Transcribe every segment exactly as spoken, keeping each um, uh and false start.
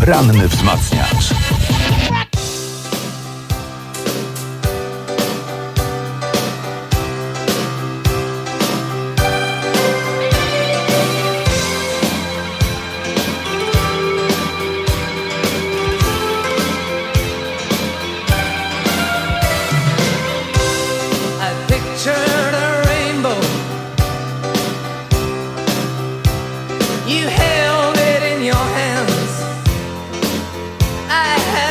Ranny wzmacniacz. You held it in your hands. I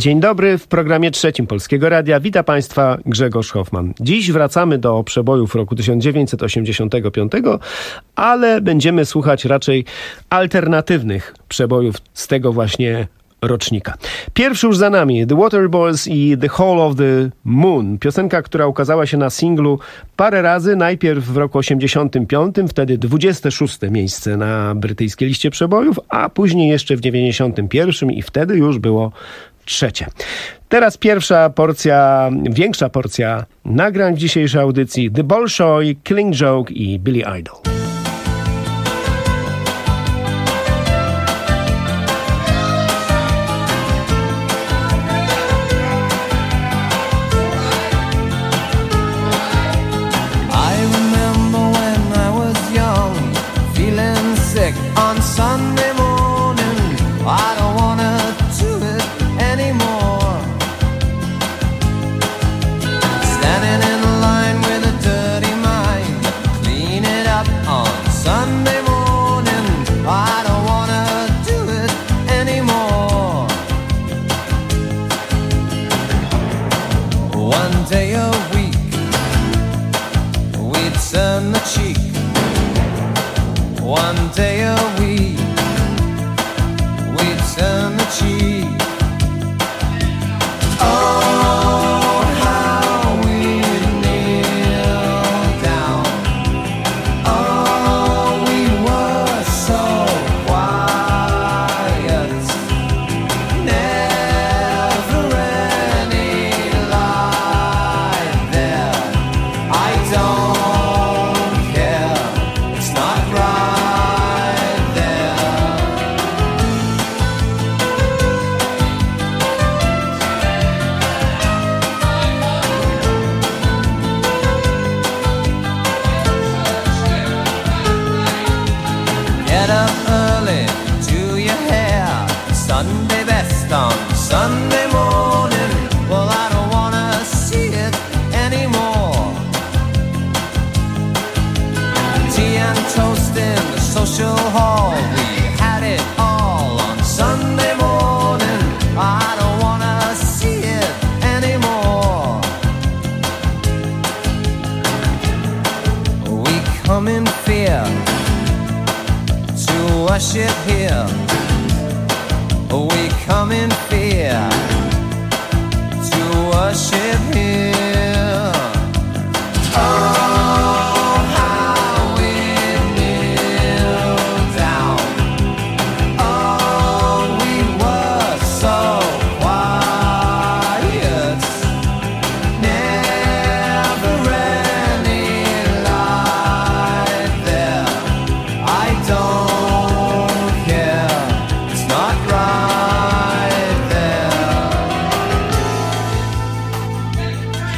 Dzień dobry, w programie trzecim Polskiego Radia. Witam Państwa, Grzegorz Hoffman. Dziś wracamy do przebojów roku tysiąc dziewięćset osiemdziesiątego piątego, ale będziemy słuchać raczej alternatywnych przebojów z tego właśnie rocznika. Pierwszy już za nami, The Waterboys i The Hall of the Moon. Piosenka, która ukazała się na singlu parę razy. Najpierw w roku osiemdziesiątym piątym, wtedy dwudzieste szóste miejsce na brytyjskiej liście przebojów, a później jeszcze w dziewięćdziesiątym pierwszym i wtedy już było trzecie. Teraz pierwsza porcja, większa porcja nagrań w dzisiejszej audycji. The Bolshoi, Killing Joke i Billy Idol. On Sunday morning, I don't wanna do it anymore. Standing in line with a dirty mind, clean it up on Sunday morning. I don't wanna do it anymore. One day a week, we'd turn the cheek. One day a week, we turn the cheek. Oh, how we kneel down. Oh, we were so quiet. Never any light there. I don't care, it's not right. Get up early, do your hair, Sunday best on Sunday morning. Well, I don't wanna see it anymore. Tea and toast in the social hall, we had it all on Sunday morning. I don't wanna see it anymore. We come in fear to worship here. We come in fear to worship here. Oh, how we kneel down. Oh, we were so quiet. Never any light there. I don't care, it's not right there.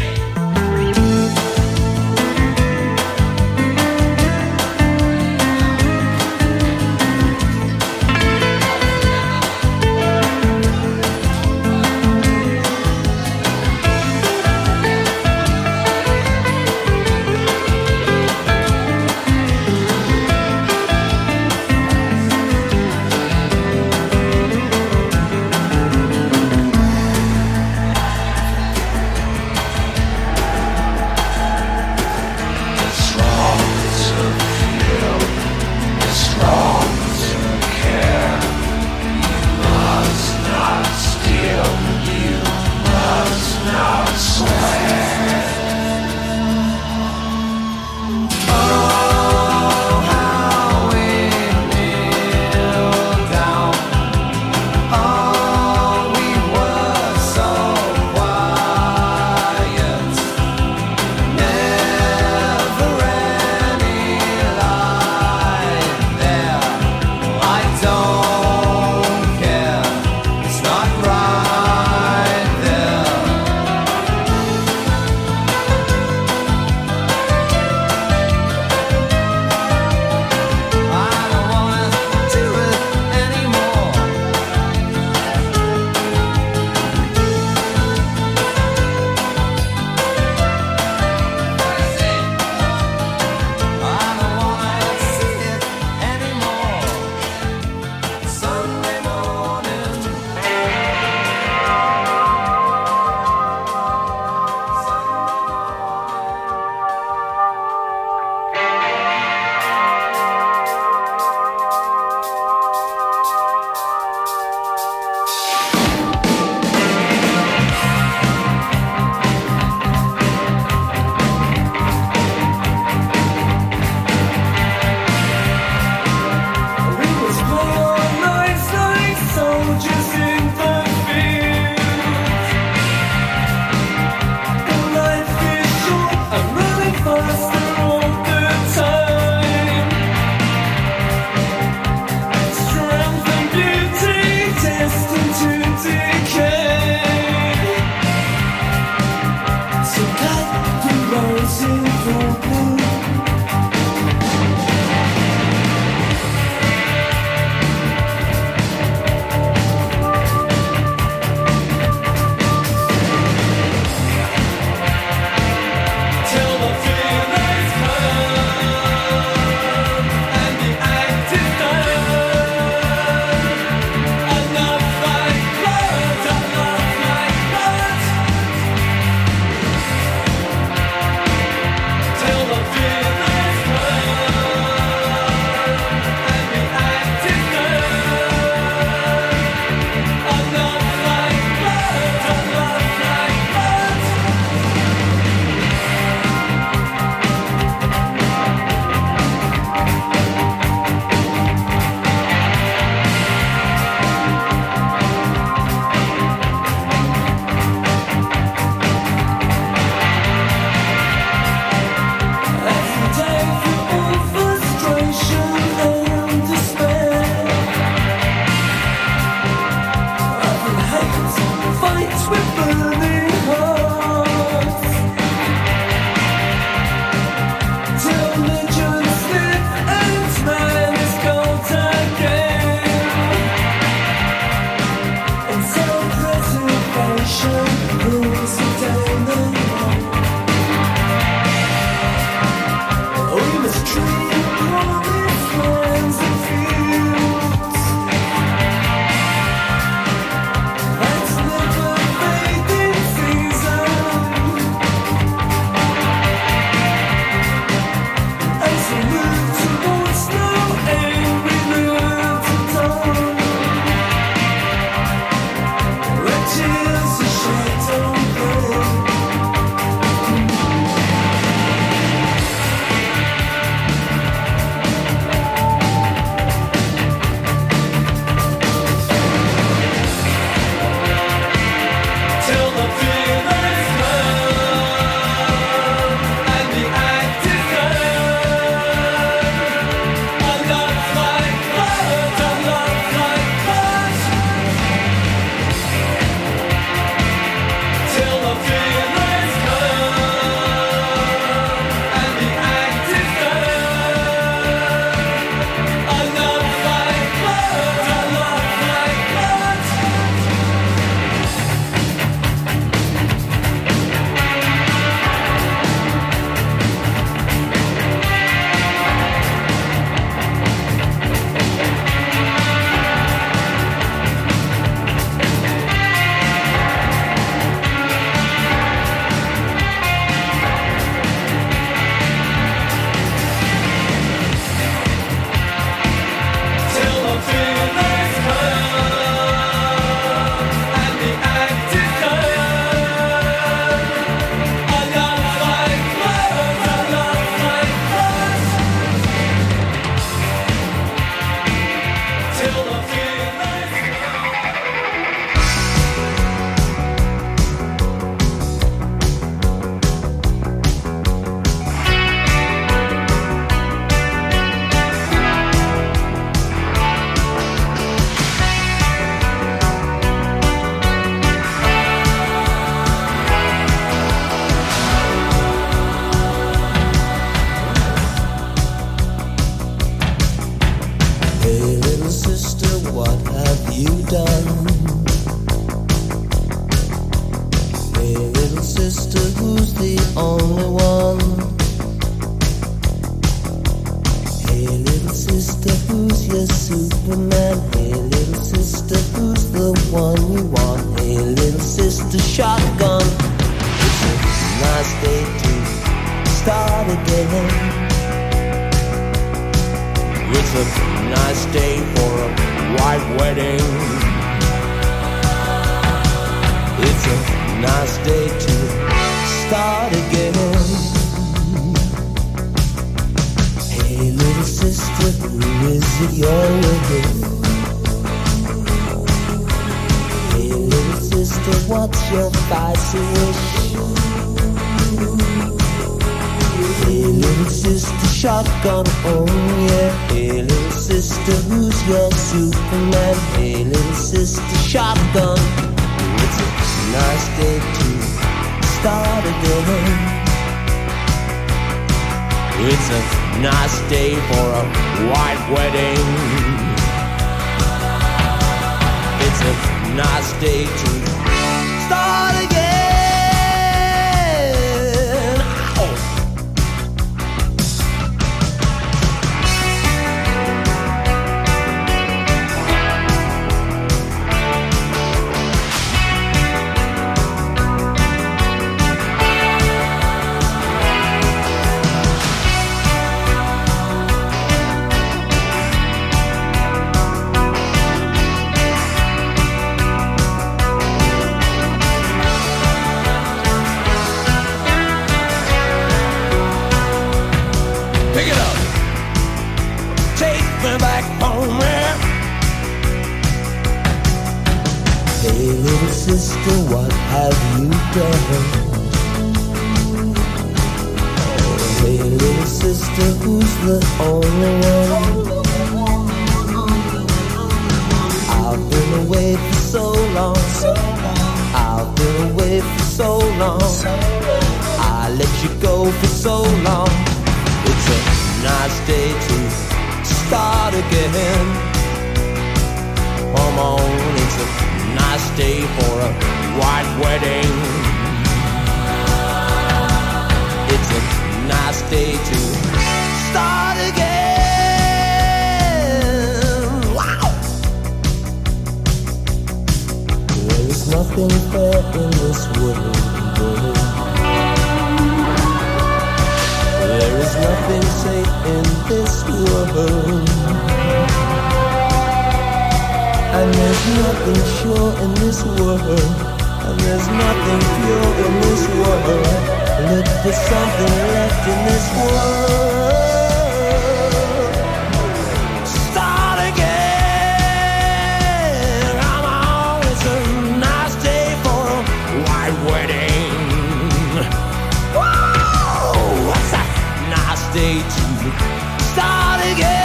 little sister, what have you done? Hey, little sister, who's the only one? Hey, little sister, who's your Superman? Hey, little sister, who's the one you want? Hey, little sister, shotgun. It's a nice day to start again. It's a nice day for a white wedding. It's a nice day to start again. Hey, little sister, who is it you're with? Hey, little sister, what's your spicy wish? Hey, little sister, shotgun, oh yeah. Hey, little sister, who's your Superman? Hey, little sister, shotgun. It's a nice day to start again. It's a nice day for a white wedding. It's a nice day to start again. Sister, what have you done? Oh, hey, little sister, who's the only one? I've been away for so long. I've been away for so long. I let you go for so long. It's a nice day to start again. Come on, it's a nice day for a white wedding. It's a nice day to start again. Wow! There is nothing fair in this world. There is nothing safe in this world. And there's nothing sure in this world. And there's nothing pure in this world. Look for something left in this world. Start again. Come on, it's a nice day for a white wedding. Whoa, what's that? Nice day to start again.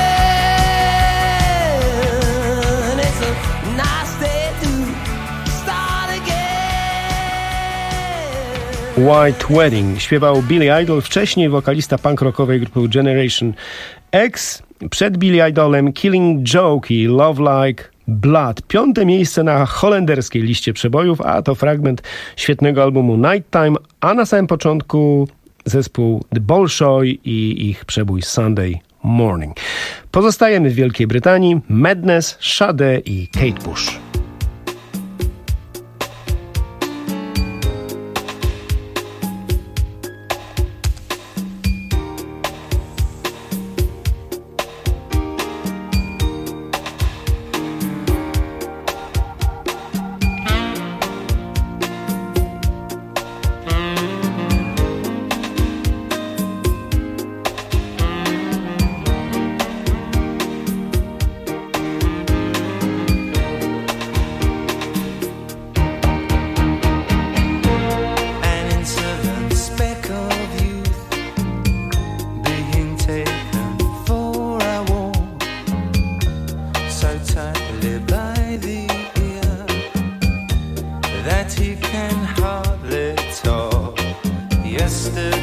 White Wedding śpiewał Billy Idol, wcześniej wokalista punk rockowej grupy Generation X, przed Billy Idolem Killing Joke i Love Like Blood. Piąte miejsce na holenderskiej liście przebojów, a to fragment świetnego albumu Nighttime, a na samym początku zespół The Bolshoi i ich przebój Sunday Morning. Pozostajemy w Wielkiej Brytanii. Madness, Sade i Kate Bush.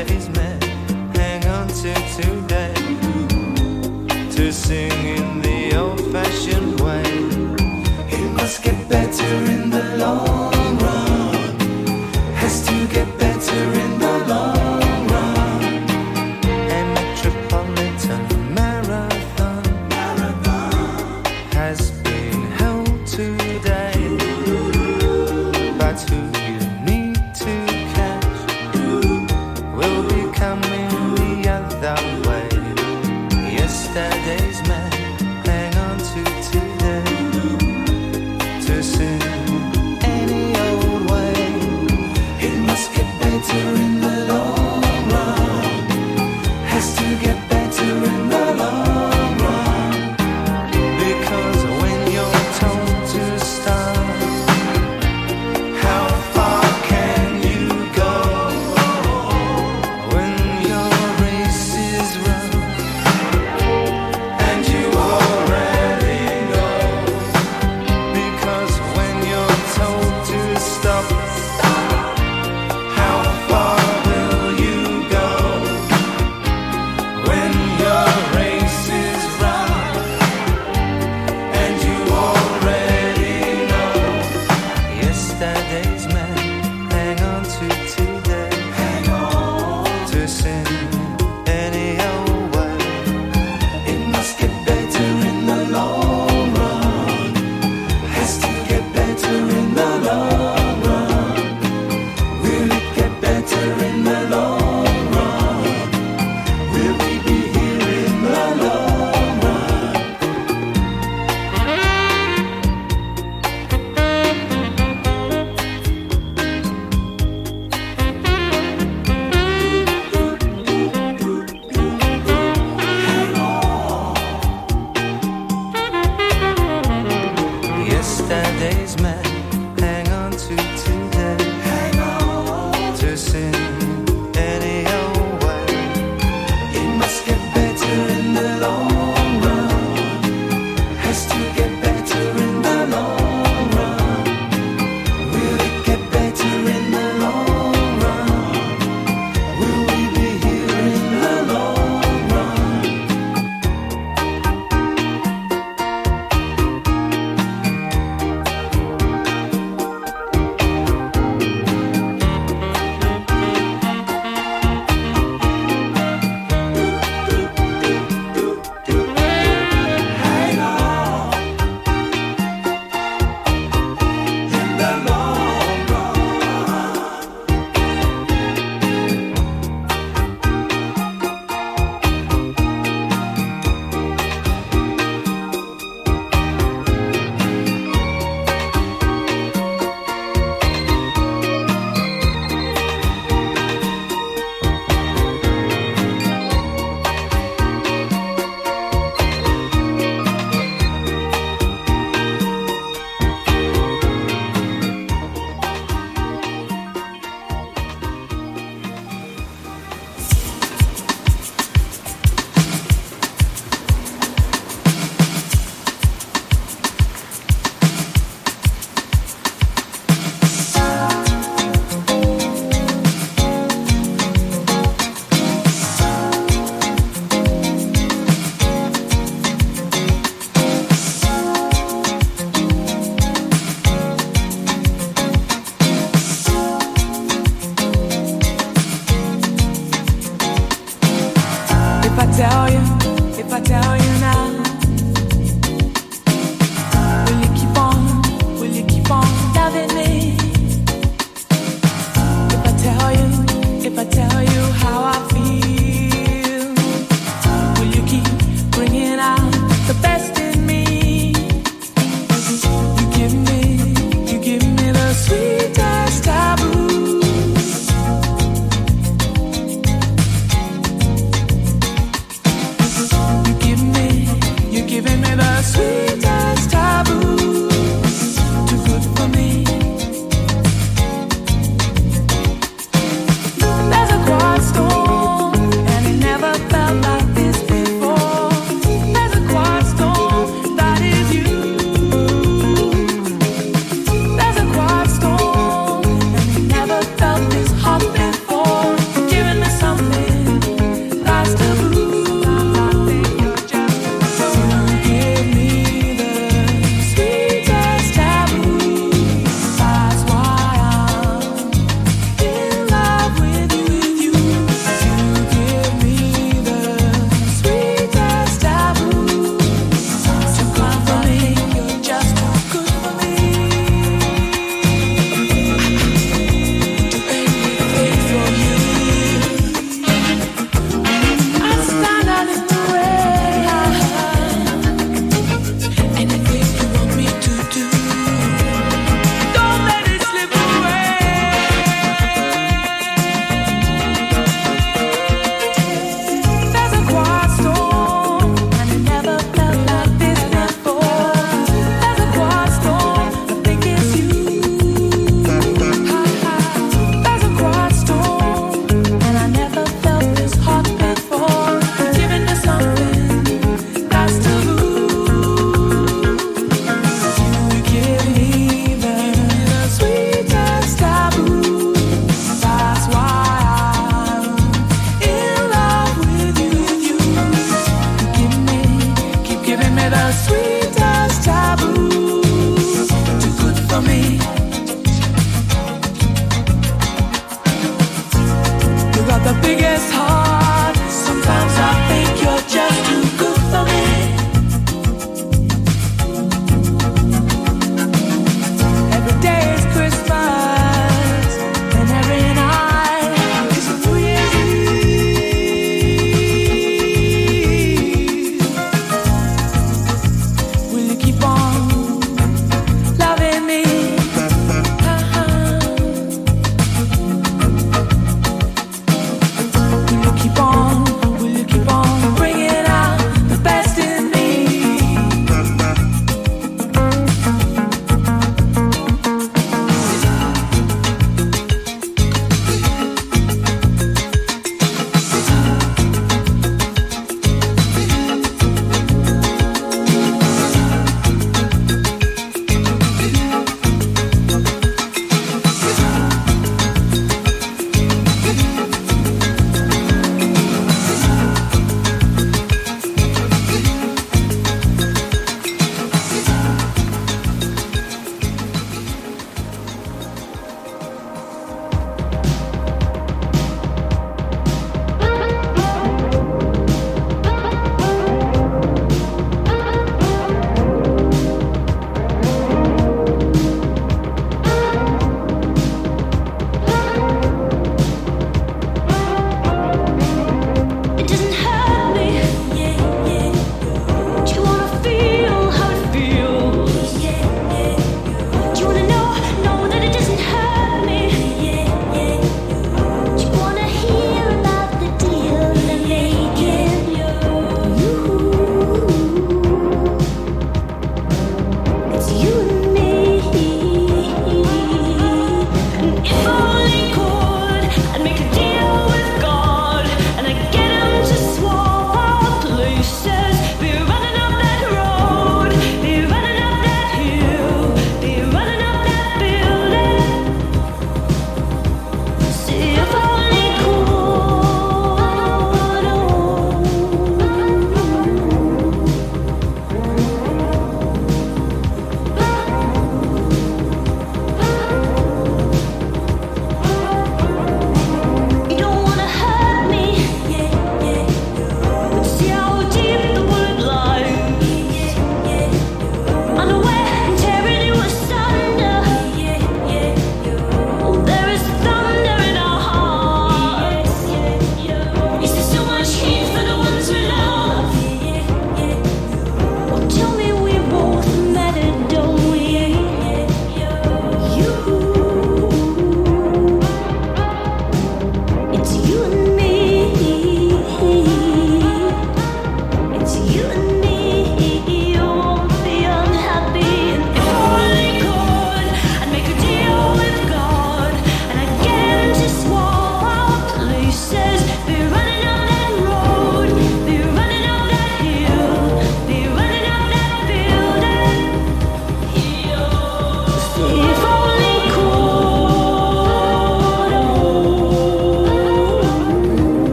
To sing in the the old-fashioned way. It must get better in the long run. Has to get better in the long run. A metropolitan marathon, marathon has been held today. But who you need to catch will be coming the other way. Yesterday's man, hang on to today. To sin any old way. It must get better in the long run. Has to get better in the long run. Because when you're told to stop, how far can you go? When your race is run and you already know. Because when you're told to stop, how far will you go? When your race is run and you already know. Yesterday's man, hang on to today. Hang on to sin any old way. It must get better in the long run. Has to get better in the long run. Will it get better in the long run? Will we be here in the long run? Yesterday's man, hang on to today. Hang on to sin any old way. It must get better in the long run. Has to get better in the long run. Will it get better in the long run? Will we be here in the long run? Hang on in the long run. If I tell you, if I tell you now, will you keep on, will you keep on loving me? If I tell you, if I tell you how I feel, will you keep bringing out the best in me? You give me, you give me the sweetest taboo. You give me, you're giving me the sweetest taboo. Too good for me. There's a quiet storm, and it never felt like this before. There's a quiet storm, that is you. There's a quiet storm, and it never felt this hot before. You're giving me something that's taboo. You give me me the sweetest taboo. Too good for me. You got the biggest heart. Sometimes I think you're just too good for me. Every day is Christmas, and every night is New Year's Eve. Will you keep on loving me?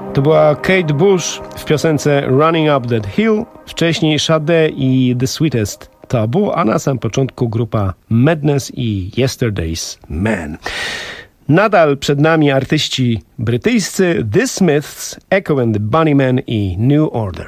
To była Kate Bush w piosence Running Up That Hill, wcześniej Sade i The Sweetest Taboo, a na samym początku grupa Madness i Yesterday's Man. Nadal przed nami artyści brytyjscy The Smiths, Echo and the Bunnymen i New Order.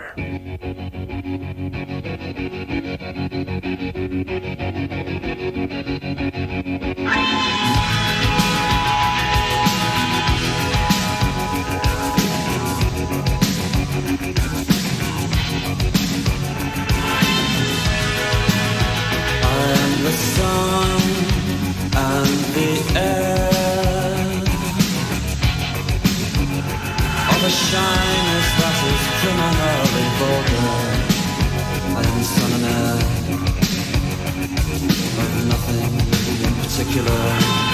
The sun and the air of a shyness that is criminally vulgar. I am the sun and air of nothing in particular.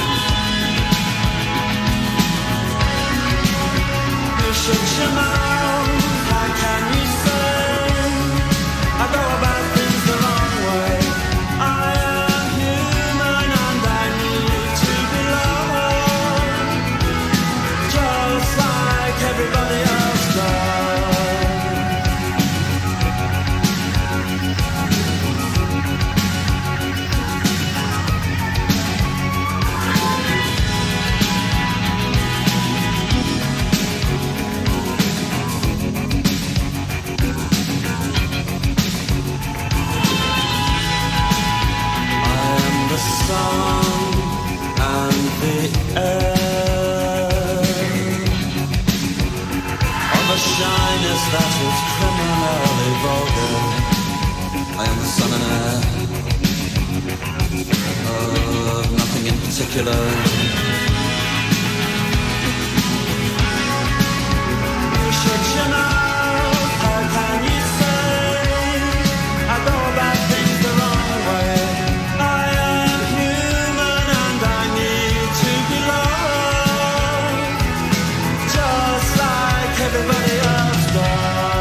You shut your mouth, how can you say I go about things the wrong way? I everybody else does. I am the sun and the air of a shyness that is criminally vulgar. I am the sun and air of nothing in particular. You shut your mouth, how can you say I go about things the wrong way? I am human and I need to be loved, just like everybody else does.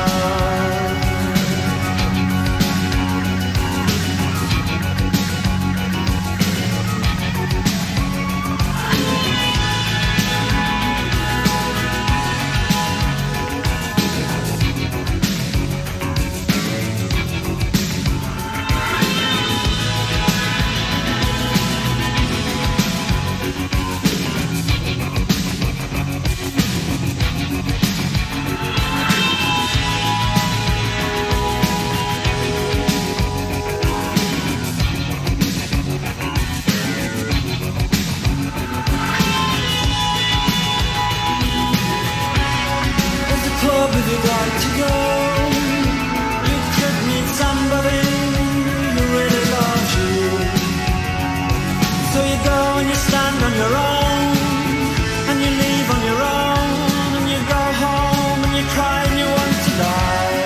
If you'd like to go, you could meet somebody who really loves you. So you go and you stand on your own, and you leave on your own, and you go home and you cry and you want to die.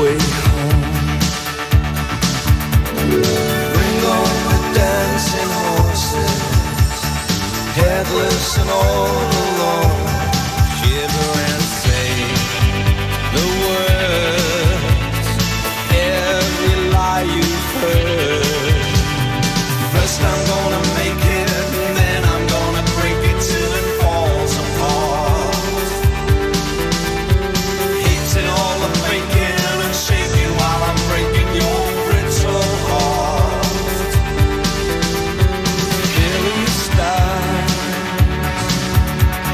way home. Bring on the dancing horses, headless and all alone. Shiver and say the words, every lie you've heard. First I'm gonna make it, then I'm gonna break it till it falls apart. Hating all the faking and shaking while I'm breaking your brittle heart. Killing stars,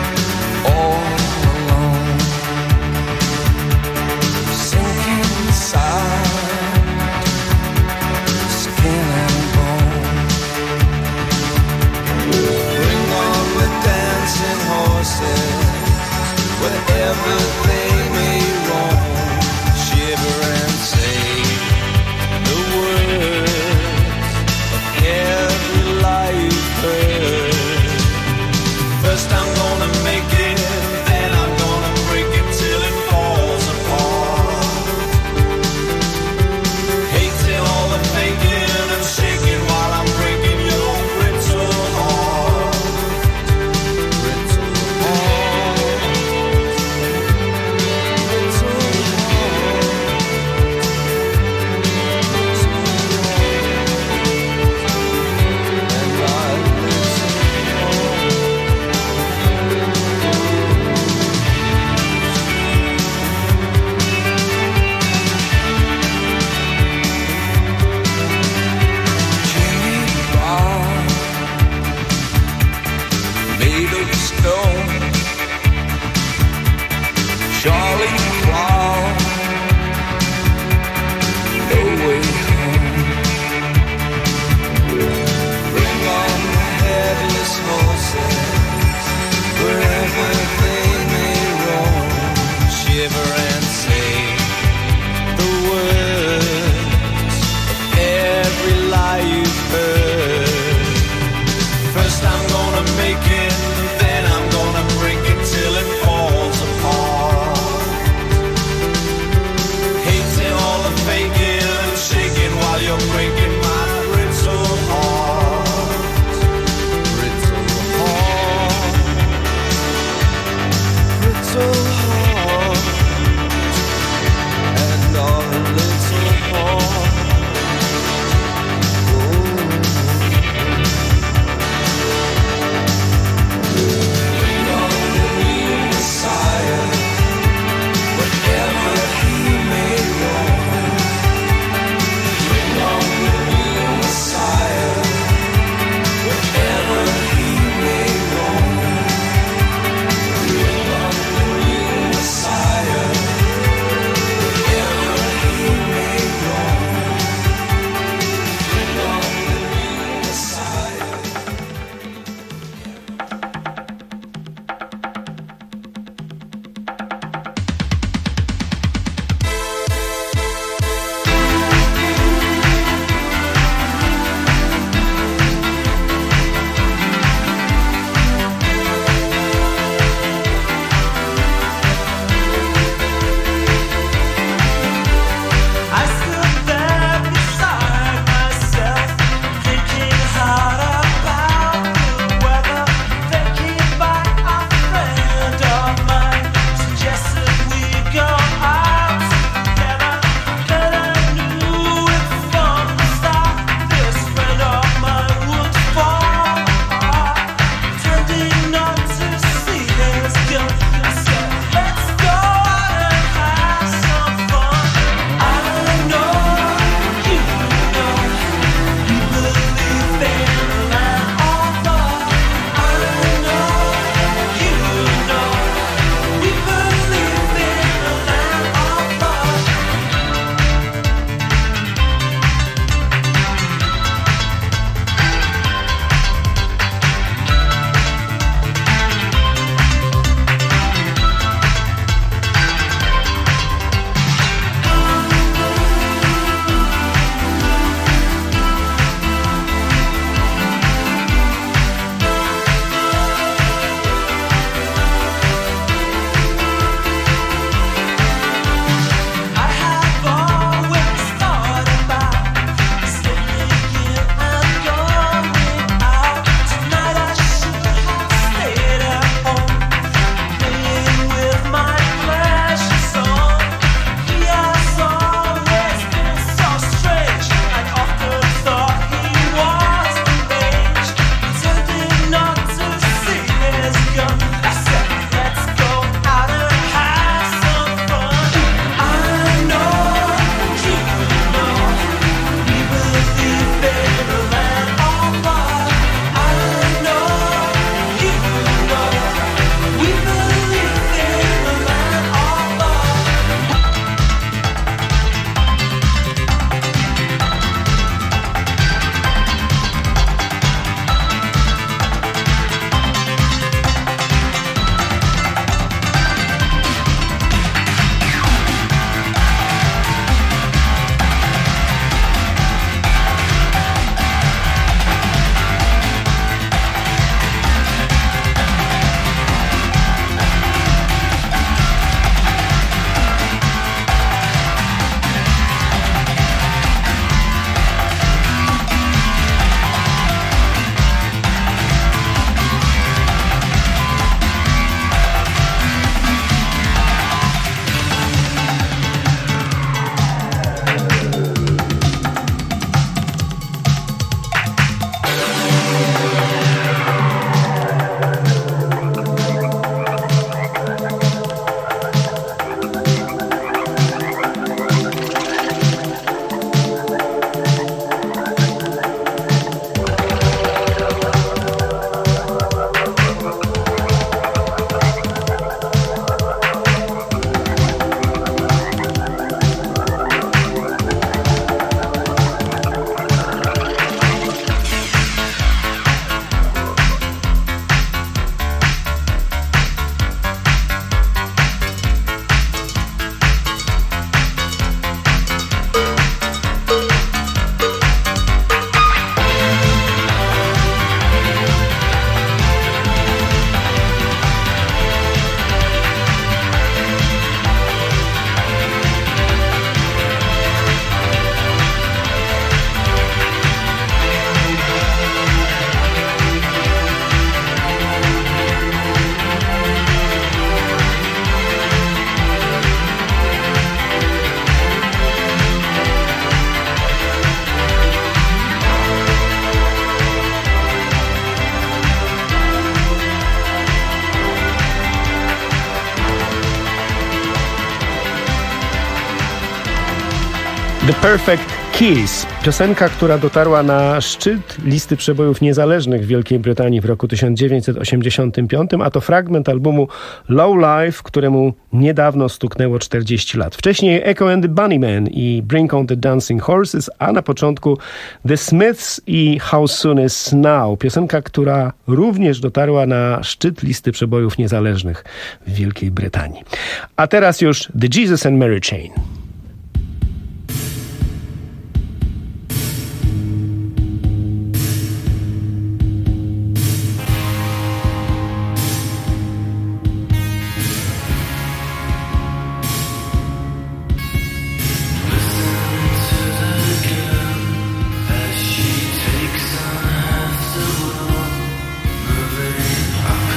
The Perfect Kiss. Piosenka, która dotarła na szczyt listy przebojów niezależnych w Wielkiej Brytanii w roku tysiąc dziewięćset osiemdziesiątym piątym, a to fragment albumu Low Life, któremu niedawno stuknęło czterdzieści lat. Wcześniej Echo and the Bunnymen i Bring on the Dancing Horses, a na początku The Smiths i How Soon Is Now. Piosenka, która również dotarła na szczyt listy przebojów niezależnych w Wielkiej Brytanii. A teraz już The Jesus and Mary Chain.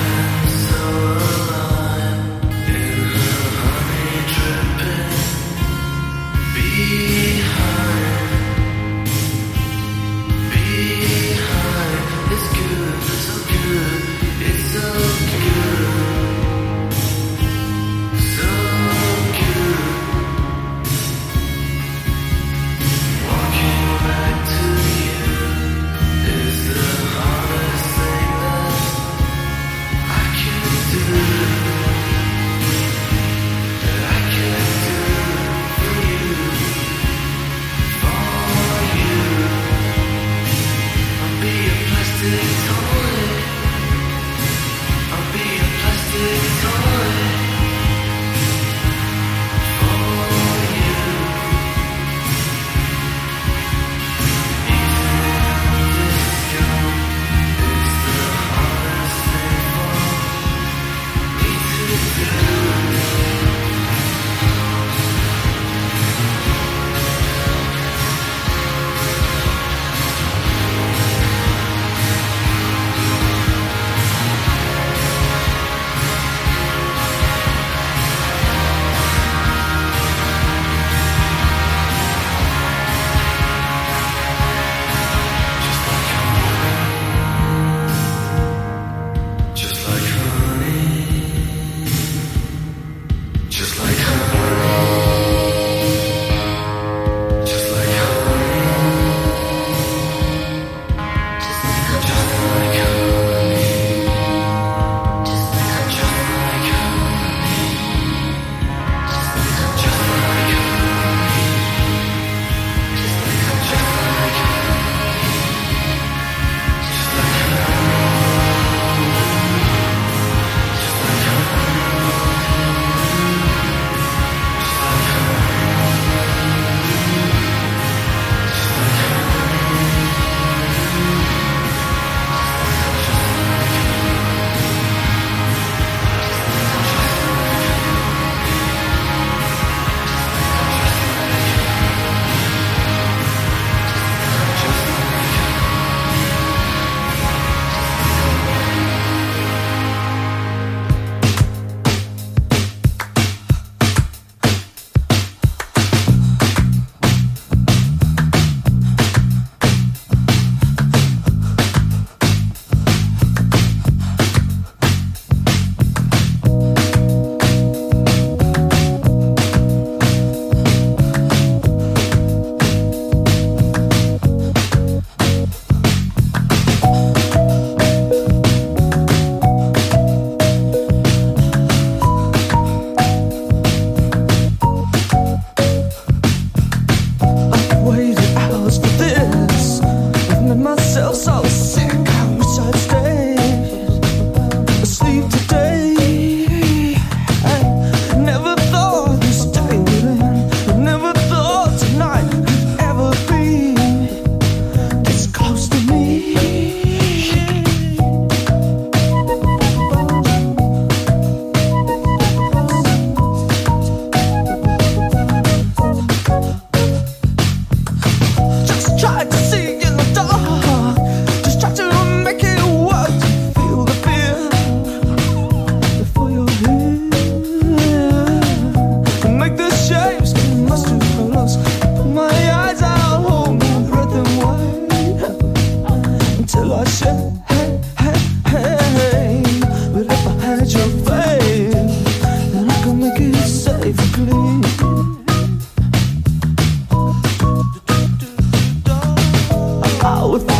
Dripping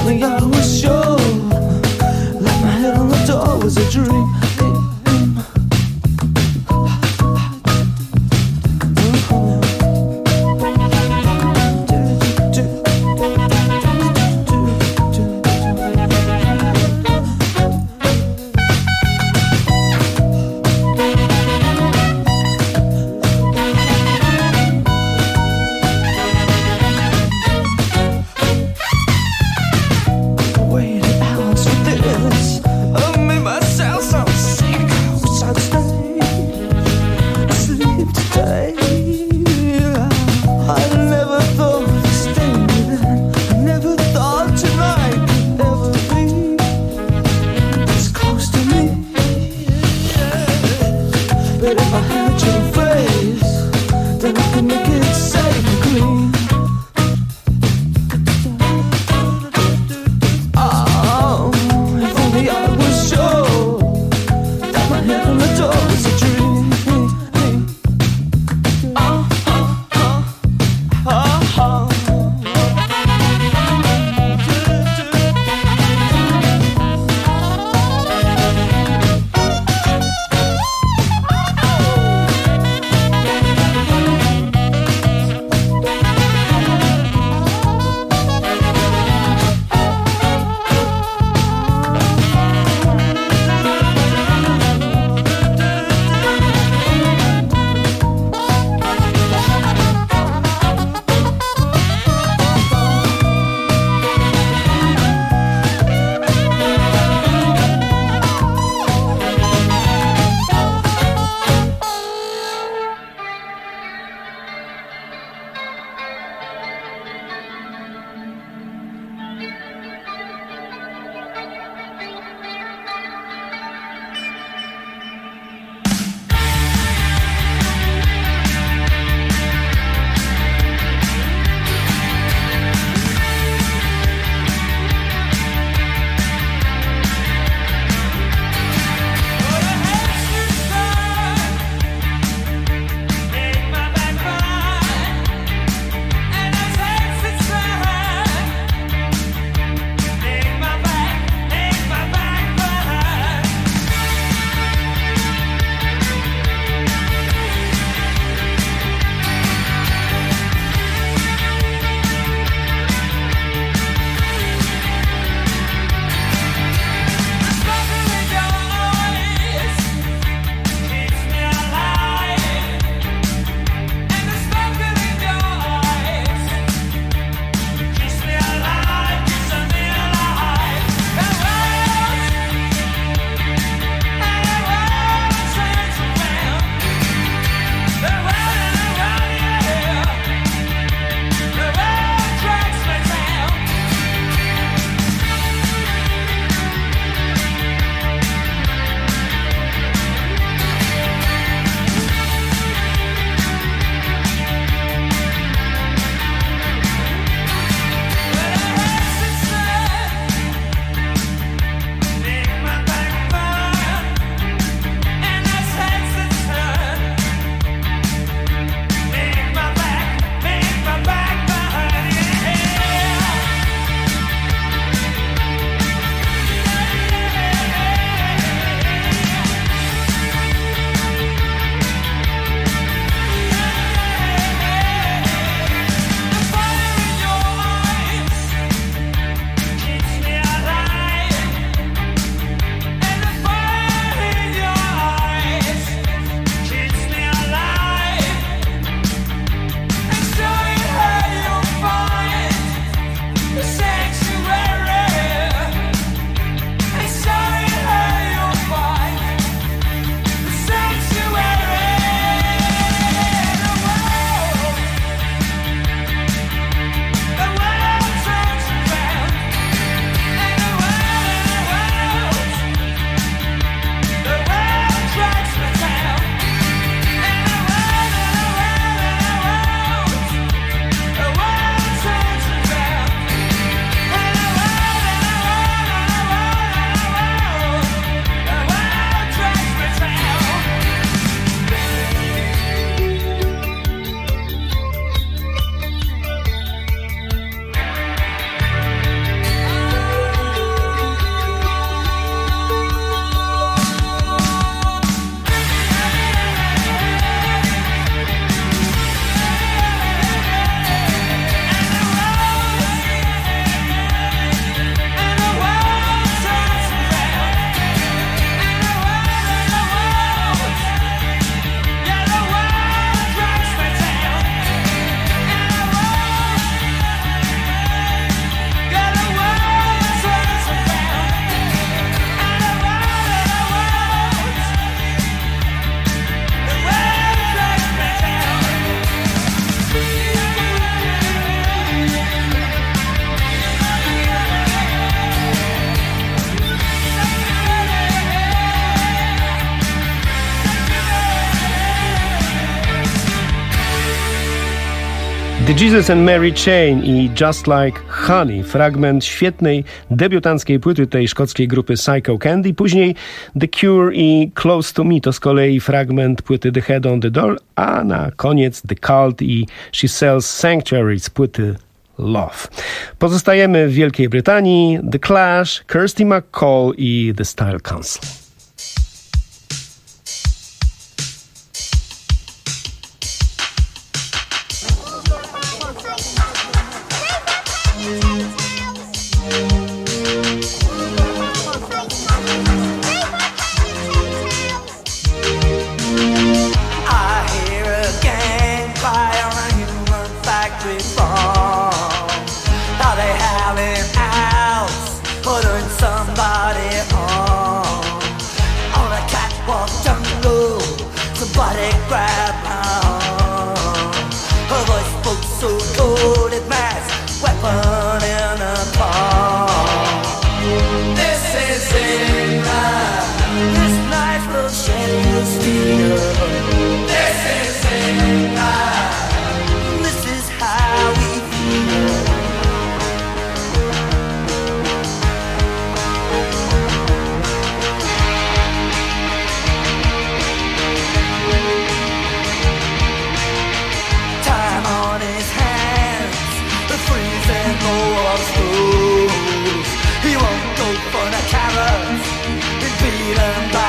think I was sure, like my head on the door was a dream. The Jesus and Mary Chain i Just Like Honey, fragment świetnej debiutanckiej płyty tej szkockiej grupy Psycho Candy. Później The Cure i Close to Me to z kolei fragment płyty The Head on the Door, a na koniec The Cult i She Sells Sanctuary z płyty Love. Pozostajemy w Wielkiej Brytanii. The Clash, Kirsty McCall i The Style Council. I hear a gang fire on a human factory farm. Are they howling out, putting somebody on? On a catwalk jungle, somebody grab my arm. Her voice spoke so cold it matched weapon in a palm. This is England. This knife will shed your steel. This is England. This is how we feel. Time on his hands, the freezing low of schools. He won't go for the carrots, been beaten by